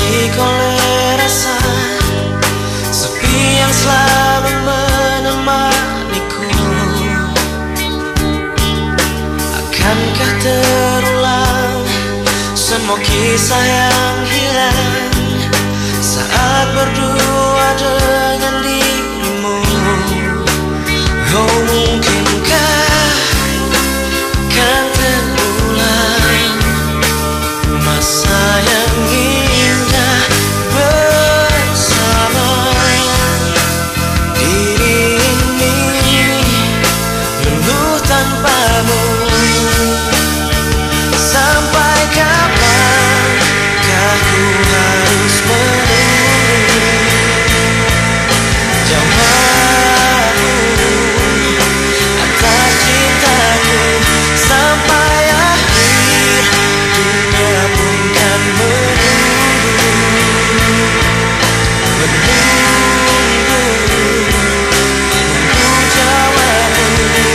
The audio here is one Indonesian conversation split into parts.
terusik oleh rasa sepi yang selalu menemaniku. Akankah terulang semua kisah yang hilang saat berdua dengan dirimu? Oh, mungkinkah kan terulang masa yang indah bersama diri ini luluh tanpamu? Sampai kapankah ku harus menunggu jawabanmu atas cintaku? Sampai akhir dunia pun kan menunggu jawabanmu.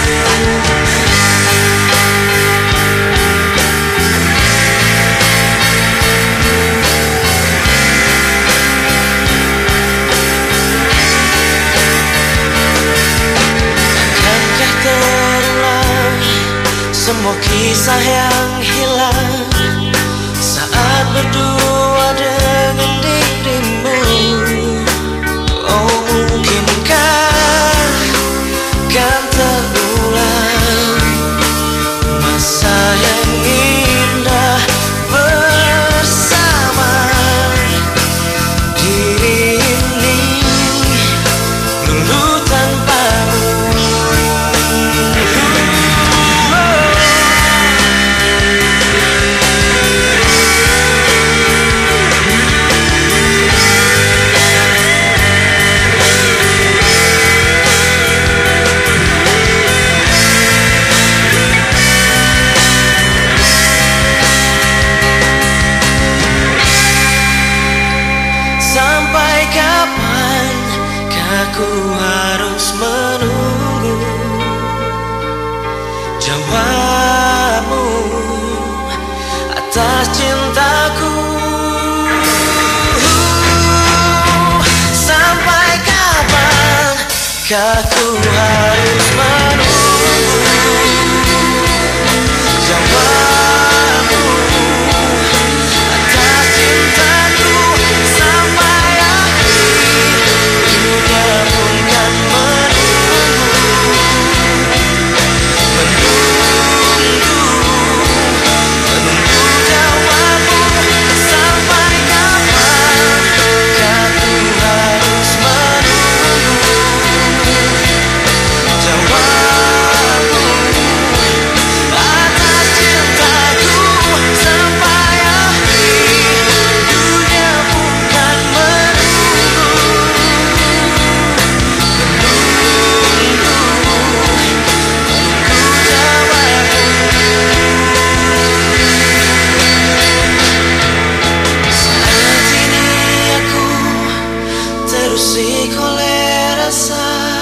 Semua kisah yang hilang saat berdua dengan dirimu. Oh, mungkinkah kan terulang masa yang indah bersama diri ini luluh tanpamu? Sampai kapankah ku harus menunggu jawabmu atas cintaku? Sampai kapankah ku harus menunggu jawabmu atas cintaku? Sampai akhir dunia pun kan menunggu jawabanmu. Sampai kapankah ku harus menunggu jawabanmu atas cintaku? Sampai akhir dunia pun kan menunggu jawabanmu. Saat ini aku terusik oleh rasa